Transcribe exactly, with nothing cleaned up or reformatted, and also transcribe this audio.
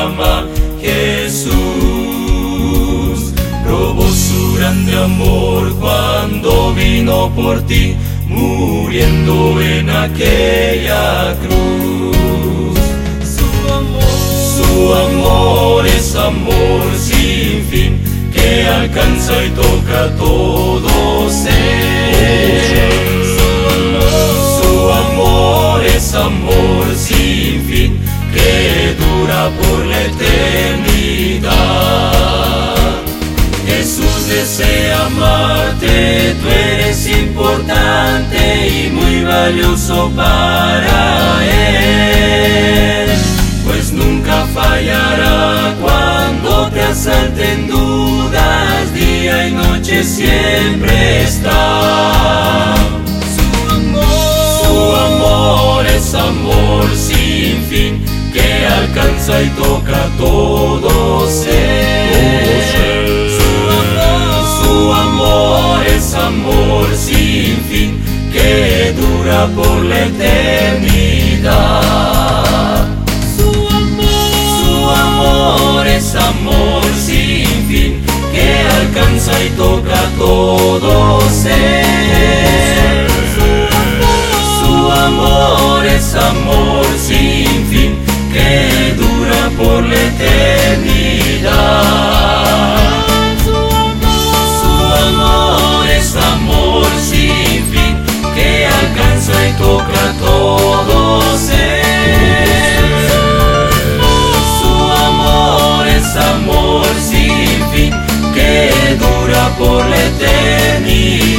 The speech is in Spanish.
llama Jesús. Probó su grande amor cuando vino por ti, muriendo en aquella cruz. Su amor, su amor es amor sin fin, que alcanza y toca todo ser. Su amor es amor sin fin, que dura por la eternidad. Jesús desea amarte, tú eres importante y muy valioso para Él, pues nunca fallará cuando te asalten dudas, día y noche siempre está. Su amor, su amor es amor sin fin, que alcanza y toca todo ser. Su amor es amor sin fin, que dura por la eternidad. Su amor, su amor es amor sin fin, que alcanza y toca todo ser. Su amor es amor sin fin, que dura por la eternidad. Y toca todo ser. Su amor es amor sin fin, que dura por la eternidad.